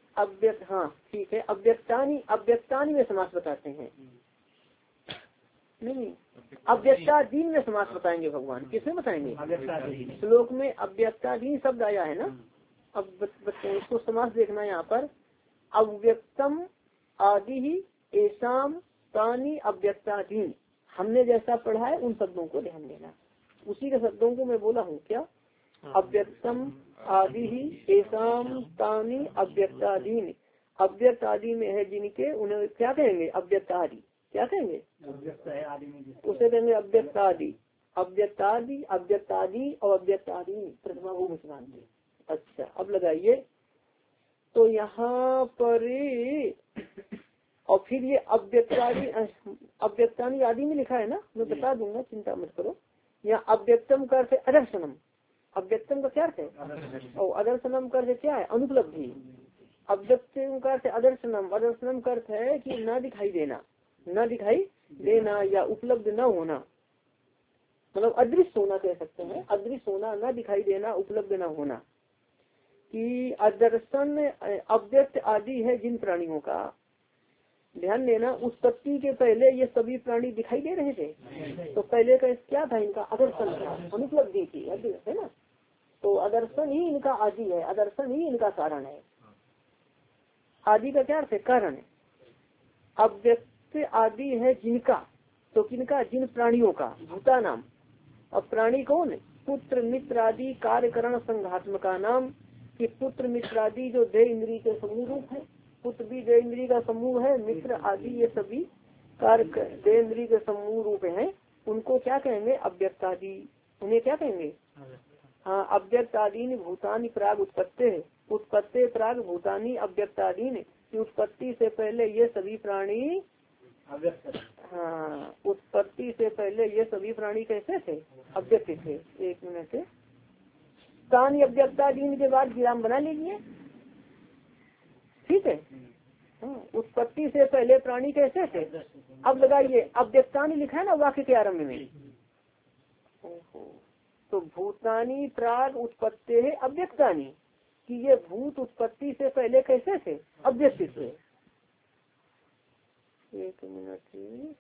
अव्यक्त, हाँ ठीक है, अव्यक्तानी, अव्यक्तानी में समास बताते हैं। नहीं, अव्यक्ताधीन में समास बताएंगे भगवान। किसमें बताएंगे? श्लोक में अव्यक्ताधीन शब्द आया है ना। अब इसको समास देखना यहाँ पर, अव्यक्तम आदि ही एसाम तानी अव्यक्ताधीन। हमने जैसा पढ़ा है उन शब्दों को ध्यान देना, उसी के शब्दों को मैं बोला हूँ। क्या? अव्यक्तम आदि ही एसाम तानी अव्यक्ताधीन। अव्यक्त आदि में है जिनके, उन्हें क्या कहेंगे? अव्यक्तादि। क्या कहेंगे? उसे कहेंगे अव्यक्तादि। अव्यक्तादि, अव्यक्तादि और अव्यक्तादि प्रथमा भूमि समान्ति। अच्छा, अब लगाइए तो यहाँ पर, और फिर ये अव्यक्तादि अव्यक्तानि आदि में लिखा है ना, मैं बता दूंगा, चिंता मत करो। यहाँ अव्यक्तम का अर्थ अदर्शनम। अव्यक्तम का क्या अर्थ है? और अदर्शनम का अर्थ क्या है? अनुपलब्धि। अव्यक्तम का अर्थ अदर्शनम। अदर्शनम का अर्थ है कि न दिखाई देना, न दिखाई देना या उपलब्ध न होना, मतलब अदृश्य होना कह सकते हैं। अदृश्य होना, न दिखाई देना, उपलब्ध न होना। कि अदर्शन अव्यक्त आदि है जिन प्राणियों का, ध्यान देना, उत्पत्ति के पहले ये सभी प्राणी दिखाई दे रहे थे। तो पहले का क्या था? इनका अदर्शन था, अनुपलब्धि थी, है ना। तो अदर्शन ही इनका आदि है, अदर्शन ही इनका कारण है। आदि का क्या अर्थ है? कारण। अव्यक्त आदि है जिनका, तो किनका? जिन प्राणियों का, भूता नाम। अब प्राणी कौन? पुत्र मित्र आदि कार्यकरण संघात्मका नाम। कि पुत्र मित्र आदि जो देह इंद्रिय के समूह रूप है, पुत्र भी देह इंद्रिय का समूह है, मित्र आदि ये सभी कार्य देह इंद्रिय के समूह रूप हैं, उनको क्या कहेंगे? अव्यक्तादि। उन्हें क्या कहेंगे? हाँ, अव्यक्तादीन भूतानि प्राग उत्पत्ति। उत्पत्ति प्राग भूतानि अव्यक्तादीन। उत्पत्ति से पहले ये सभी प्राणी अव्यक्त। हाँ, उत्पत्ति से पहले ये सभी प्राणी कैसे थे? अव्यक्त थे। एक मिनट, तानि अव्यक्तादीन के बाद विराम बना लीजिए, ठीक है। हाँ, उत्पत्ति से पहले प्राणी कैसे थे? अब लगाइए, अव्यक्तानि लिखा है ना वाक्य के आरम्भ में। तो भूतानी प्राग उत्पत्ति है अव्यक्तानी, कि ये भूत उत्पत्ति से पहले कैसे थे? अव्यक्त थे। एक मिनट,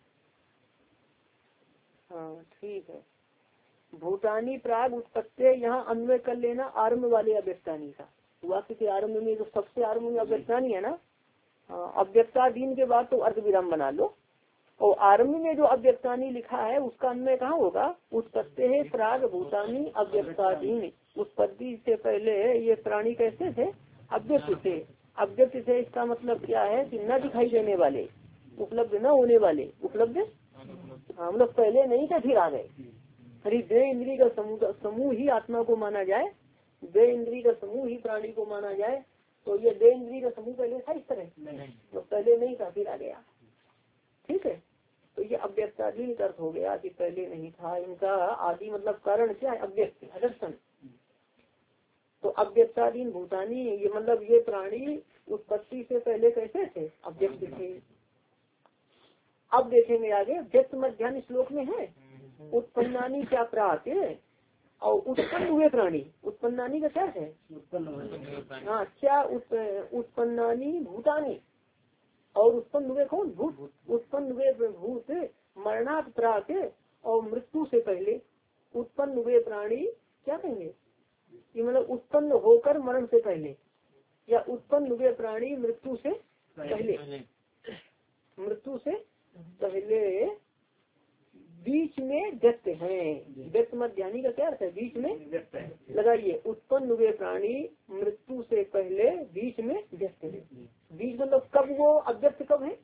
हाँ ठीक है। भूतानी प्राग उत्पत्ति, यहाँ अन्वय कर लेना आरम्भ वाले अव्यक्तानी का। वाक्य के आरम्भ में जो सबसे आरम्भ में अव्यक्तानी है ना, अव्यक्तादीन के बाद तो अर्ध विराम बना लो। और आरम्भ में जो अव्यक्तानी लिखा है उसका अन्वय कहाँ होगा? उत्पत्ति है प्राग भूतानी अव्यक्तादीन। उत्पत्ति से पहले ये प्राणी कैसे थे? अव्यक्त थे। अव्यक्त थे इसका मतलब क्या है? कि न दिखाई देने वाले, उपलब्ध न होने वाले। उपलब्ध, हम लोग पहले नहीं थे, फिर आ गए। अरे देह इंद्रिय का समूह समूह ही आत्मा को माना जाए, देह इंद्रिय का समूह ही प्राणी को माना जाए, तो ये देह इंद्रिय का समूह पहले था इस तरह? तो पहले नहीं था, फिर आ गया, ठीक है। तो ये अव्यक्तादीन अर्थ हो गया कि पहले नहीं था। इनका आदि मतलब कारण क्या है? अव्यक्त, अदर्शन। तो अव्यक्तादीन भूतानी, ये मतलब ये प्राणी उत्पत्ति से पहले कैसे थे? अव्यक्त थे। अब देखेंगे आगे, व्यक्त मध्यान्ह श्लोक में है उत्पन्नानी क्या प्रात, और उत्पन्न हुए प्राणी। उत्पन्नानी का क्या है? हाँ, क्या उत्पन्नानी भूतानी, और उत्पन्न हुए कौन? भूत। उत्पन्न हुए भूत मरणात् प्राक, और मृत्यु से पहले उत्पन्न हुए प्राणी क्या कहेंगे? कि मतलब उत्पन्न होकर मरण से पहले, या उत्पन्न हुए प्राणी मृत्यु से पहले। मृत्यु से पहले बीच में व्यक्त हैं। व्यक्त मध्यान्ही का क्या अर्थ है? बीच में। लगाइए, उत्पन्न हुए प्राणी मृत्यु से पहले बीच में व्यक्त है। बीच मतलब कब? वो अव्यक्त कब है?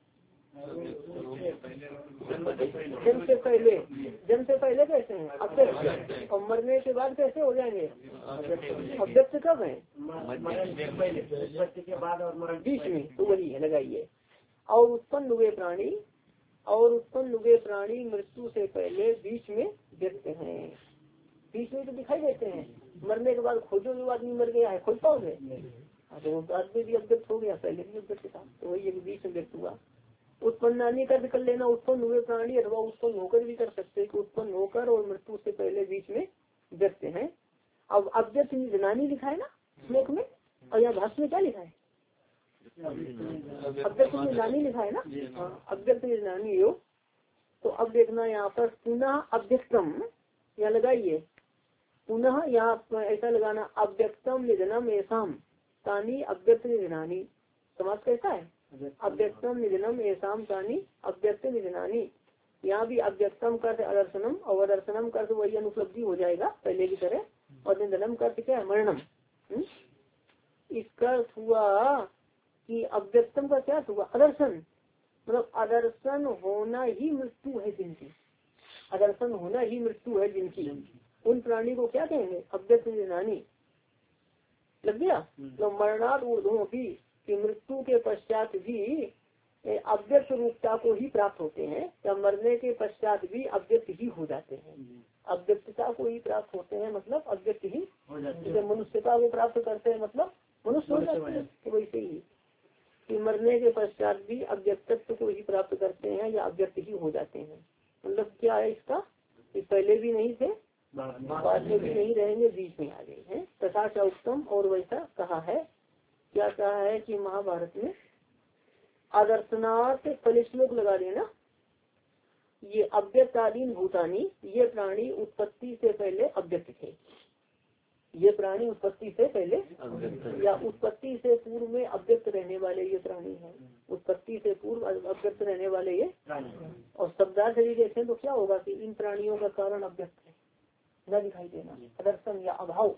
जन्म से पहले। जन्म से पहले कैसे हैं? अव्यक्त। और मरने के बाद कैसे हो जाएंगे? अव्यक्त कब है? के बाद और मरण बीच में, तो वही है। लगाइए, और उत्पन्न हुए प्राणी, और उत्पन्न हुए प्राणी मृत्यु से पहले बीच में व्यक्त हैं। बीच में तो दिखाई देते हैं, मरने के बाद खोजो जो आदमी मर गया है, खोज पाओगे? तो बाद में भी अव्यक्त हो गया, पहले भी अव्यक्त था, तो वही एक बीच में व्यक्त हुआ। उत्पन्नानी कर कर लेना, उत्पन्न हुए प्राणी, अथवा उत्पन्न होकर भी कर सकते हैं कि उत्पन्न होकर और मृत्यु से पहले बीच में व्यक्त हैं। अब अव्यक्त निधनानी लिखा है ना श्लोक में, और यहाँ भाष्य में क्या लिखा है? अव्यक्त निधनानी लिखा है ना। हाँ, अव्यक्त निधनानी योग। तो अब देखना यहाँ पर पुनः अव्यक्तम, यहाँ लगाइए पुनः, यहाँ ऐसा लगाना अव्यक्तम निधनम ऐसाम तानी अव्यक्त निधनानी। समाज कैसा है? अव्यक्तम निधनम ऐसाम तानी अव्यक्त निधनानी। यहाँ भी अव्यक्तम कर अदर्शनम और अदर्शनम कर वही अनुपलब्धि हो जाएगा पहले की तरह, और निधनम कर क्या है? मरणम। इसका अर्थ हुआ कि अव्यक्तम का क्या हुआ? अदर्शन, मतलब अदर्शन होना ही मृत्यु है जिनकी, अदर्शन होना ही मृत्यु है जिनकी, उन प्राणी को क्या कहेंगे? अव्यक्त निधनानी। लग गया? तो मरणार्थ ऊर्ध्वों की कि मृत्यु के पश्चात भी अव्यक्त रूपता को ही प्राप्त होते हैं, या मरने के पश्चात भी अव्यक्त ही हो जाते हैं। अव्यक्तता को ही प्राप्त होते हैं मतलब अव्यक्त ही हो जाते हैं। मनुष्यता को प्राप्त करते हैं मतलब मनुष्य हो जाते हैं। तो वैसे ही कि मरने के पश्चात भी अव्यक्तत्व को ही प्राप्त करते हैं या अव्यक्त ही हो जाते हैं। मतलब क्या है इसका? कि पहले भी नहीं थे, बाद में भी नहीं रहेंगे, बीच में आ गए हैं। तथा च उत्तम, और वैसा कहा है। क्या कहा है कि महाभारत में आदर्शनार्थ पहले श्लोक लगा देना, ये अव्यक्तादीन भूतानी, ये प्राणी उत्पत्ति से पहले अव्यक्त थे। ये प्राणी उत्पत्ति से पहले या उत्पत्ति से पूर्व में अव्यक्त रहने वाले ये प्राणी हैं। उत्पत्ति से पूर्व अव्यक्त रहने वाले ये, और शब्दार्थ यदि देखें तो क्या होगा कि इन प्राणियों का कारण अव्यक्त है, न दिखाई देना, प्रदर्शन या अभाव।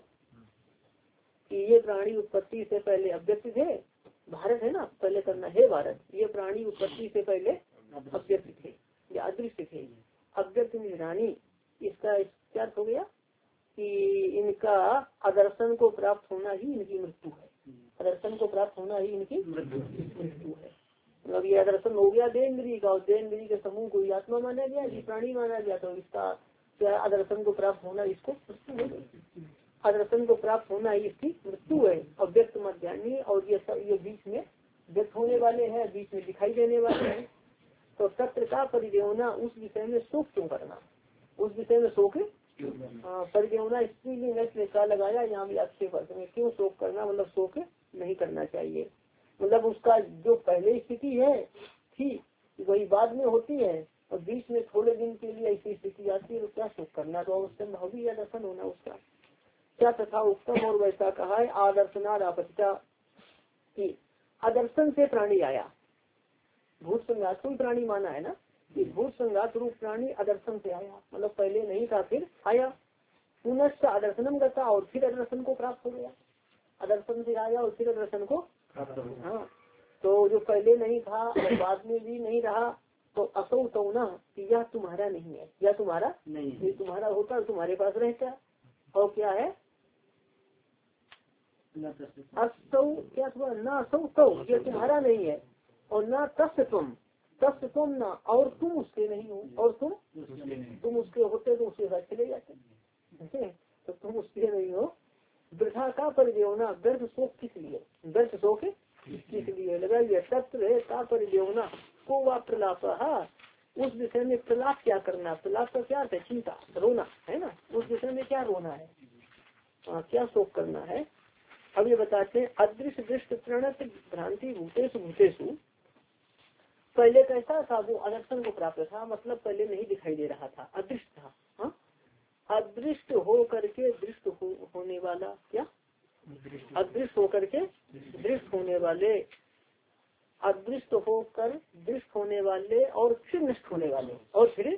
कि ये प्राणी उत्पत्ति से पहले अव्यक्त थे। भारत है ना, पहले करना है भारत। ये प्राणी उत्पत्ति से पहले अव्यक्त थे या अदृश्य थे। अव्यक्त निधनानी, इसका क्या हो गया कि इनका अदर्शन को प्राप्त होना ही इनकी मृत्यु है। अदर्शन को प्राप्त होना ही इनकी मृत्यु है। मतलब ये अदर्शन हो गया देहेंद्री का, और देहेंद्री के समूह को आत्मा माना गया, ये प्राणी माना गया, तो इसका क्या अदर्शन को प्राप्त होना इसको मृत्यु है। अदर्शन को प्राप्त होना ही इसकी मृत्यु है। अव्यक्त मध्यान्ही, और ये सब ये बीच में व्यक्त होने वाले हैं, बीच में दिखाई देने वाले हैं। तो तत्र का परिदेवना, उस विषय में शोक क्यों करना, उस विषय में शोक परिदेवना स्त्रीलिंग का लगाया यहाँ भी आक्षेप अर्थ में। क्यों शोक करना, मतलब शोक नहीं करना चाहिए। मतलब उसका जो पहले स्थिति है थी वही बाद में होती है, और बीच में थोड़े दिन के लिए ऐसी स्थिति आती है, तो क्या शोक करना, तो अवश्य भाव भी या दर्शन होना उसका। क्या तथा उत्तम, और वैसा कहा है आदर्शनाद आपत्तिता की आदर्शन से प्राणी आया। भूत संघात कोई प्राणी माना है ना, कि भूत संघात रूप प्राणी आदर्शन से आया, मतलब पहले नहीं था फिर आया। पुनश्च आदर्शनम करता, और फिर आदर्शन को प्राप्त हो गया। आदर्शन से आया और फिर आदर्शन को प्राप्त हो गया। हाँ, तो जो पहले नहीं था और बाद में भी नहीं रहा, तो असौ तो ना कि यह तुम्हारा नहीं है, यह तुम्हारा नहीं, ये तुम्हारा होता तुम्हारे पास रहता। और क्या है असौ, क्या हुआ न असौ तो, ये तुम्हारा नहीं है, और न तस्य तुम, तस्य तुम न, और तुम उसके नहीं हो, और तुम तुम उसके होते तो उसके साथ चले जाते, तो तुम उसके नहीं हो। वृथा का परिदेवना, व्यर्थ शोक किस लिए, व्यर्थ शोक किस लिए लगाइए। तत्र का परिदेवना को वा प्रलाप, उस विषय में प्रलाप क्या करना, प्रलाप का क्या है चिंता, रोना है ना, उस विषय में क्या रोना है, आ, क्या शोक करना है। अब ये बताते हैं अदृश्य दृष्ट प्रणत भ्रांति भूतेषु भूतेषु। पहले कैसा था, वो अदर्शन को प्राप्त था, मतलब पहले नहीं दिखाई दे रहा था, अदृश्य था। हाँ, अदृष्ट हो करके दृष्ट हो, होने वाला, क्या अदृष्ट होकर के दृष्ट होने वाले, अदृष्ट होकर दृष्ट होने वाले, और फिर नष्ट होने वाले, और फिर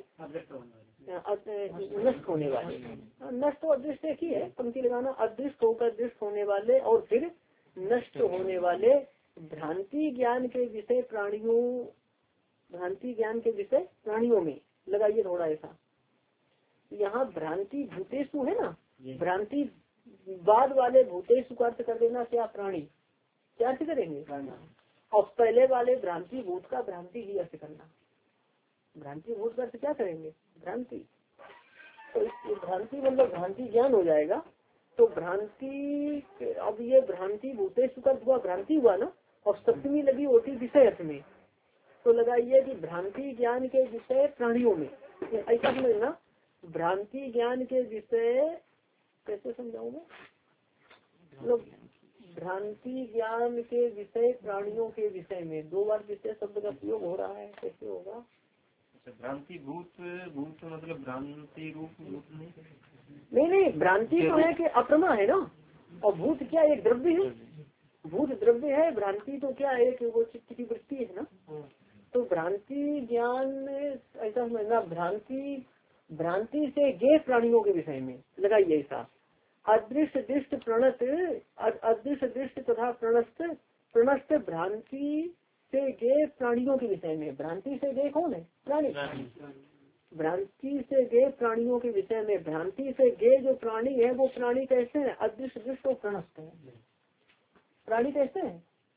नष्ट होने वाले। नष्ट और दृष्ट एक ही है, पंक्ति लगाना। अदृष्ट होकर दृष्ट होने वाले और फिर नष्ट होने वाले भ्रांति ज्ञान के विषय प्राणियों, भ्रांति ज्ञान के विषय प्राणियों में लगाइए थोड़ा ऐसा। यहाँ भ्रांति भूतेषु है ना, भ्रांति बाद वाले भूतेषु का अर्थ कर देना क्या प्राणी, क्या अर्थ करेंगे, और पहले वाले भ्रांति भूत का भ्रांति ही अर्थ करना। भ्रांति भूत का अर्थ क्या करेंगे, भ्रांति। तो भ्रांति मतलब भ्रांति ज्ञान हो जाएगा। तो भ्रांति, अब ये भ्रांति भूतेषु का हुआ, भ्रांति हुआ ना, और सप्तमी लगी होती विषय अर्थ में, तो लगाइए कि भ्रांति ज्ञान के विषय प्राणियों में, ऐसा समझना। भ्रांति ज्ञान के विषय कैसे समझाऊंगा, मतलब भ्रांति ज्ञान के विषय प्राणियों के विषय में, दो बार विषय शब्द का प्रयोग हो रहा है, कैसे होगा, भ्रांति भूत भूत मतलब भ्रांति रूप भूत नहीं नहीं नहीं भ्रांति तो है कि अप्रमा है ना, और भूत क्या एक द्रव्य है, भूत द्रव्य है, भ्रांति तो क्या है कि वो चित्त की वृत्ति है ना। तो भ्रांति ज्ञान ऐसा समझना, भ्रांति भ्रांति से गे प्राणियों के विषय में लगाइए ऐसा, अदृश्य दृष्ट प्रणत अदृश्य दृष्ट तथा प्रणस्त प्रणस्त भ्रांति से गे प्राणियों के विषय में। भ्रांति से गे कौन है? प्राणी। भ्रांति से गे प्राणियों के विषय में, भ्रांति से गे जो प्राणी है वो प्राणी कैसे है? अदृश्य दृष्ट और प्रणस्त है। प्राणी कैसे है?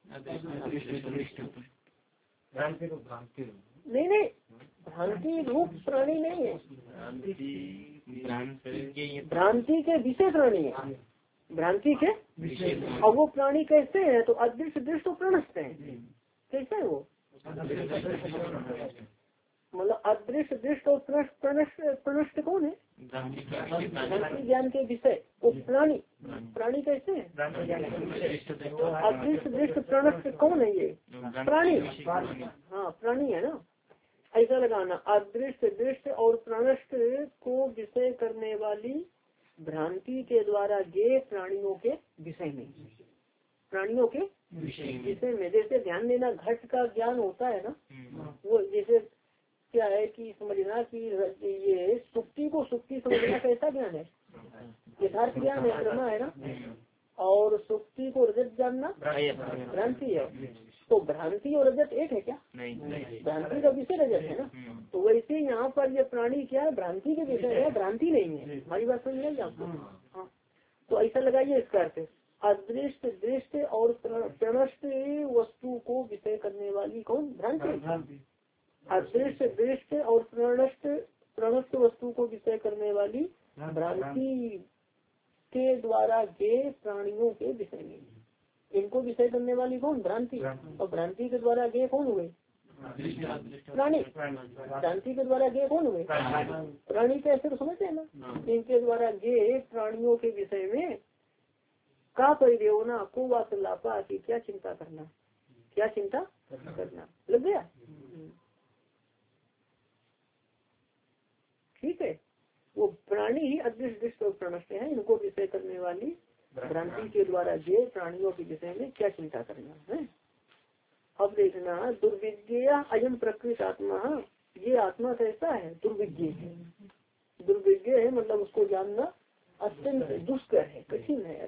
नहीं नहीं भ्रांति रूप प्राणी नहीं है, भ्रांति के विषय प्राणी है, भ्रांति के और वो प्राणी कैसे है? तो अदृश्य दृष्ट और प्रणस्त है। कैसे है वो? मतलब अदृश्य दृष्ट और प्रणस्त प्रणस्त कौन है? भ्रांति ज्ञान के विषय वो प्राणी। प्राणी कैसे है? अदृश्य दृष्ट प्रणस्त कौन है? ये प्राणी। हाँ प्राणी है ना, ऐसा लगाना। अदृश्य दृष्ट और प्रणस्त को विषय करने वाली भ्रांति के द्वारा गे प्राणियों के विषय में, प्राणियों के विषय में। जैसे ध्यान देना, घट का ज्ञान होता है ना, वो जैसे क्या है कि समझना कि ये सुक्ति को सुक्ति समझना कैसा ज्ञान है? यथार्थ ज्ञान है, प्रमा है ना। और सुक्ति को रजत जानना भ्रांति है। तो भ्रांति और रजत एक है क्या? भ्रांति का विषय रजत है ना। तो वैसे यहाँ पर ये प्राणी क्या है? भ्रांति के विषय है, भ्रांति नहीं है। हमारी बात समझ नहीं आपको? हाँ तो ऐसा लगाइए इसका अर्थ, अदृष्ट दृष्ट और प्रणष्ट वस्तु को विषय करने वाली कौन? भ्रांति। अदृष्ट दृष्ट और प्रणष्ट प्रणष्ट वस्तु को विषय करने वाली भ्रांति के द्वारा गे प्राणियों के विषय में। इनको विषय करने वाली कौन? भ्रांति। और भ्रांति के द्वारा गे कौन हुए? प्राणी। भ्रांति के द्वारा गे कौन हुए? प्राणी। कैसे तो समझते हैं ना। इनके द्वारा गे प्राणियों के विषय में का परिदेवना को वासलापा की क्या चिंता करना, क्या चिंता करना। लग गया? ठीक है। वो प्राणी ही अदृश्य दृष्ट और प्रणष्ट है, इनको विषय करने वाली भ्रांति के द्वारा जे प्राणियों के विषय में क्या चिंता करना है। अब देखना, दुर्विज्ञेय अयम प्रकृत आत्मा, ये आत्मा कैसा है? दुर्विज्ञ है। दुर्विज्ञ है मतलब उसको जानना अत्यंत दुष्कर है, कठिन है,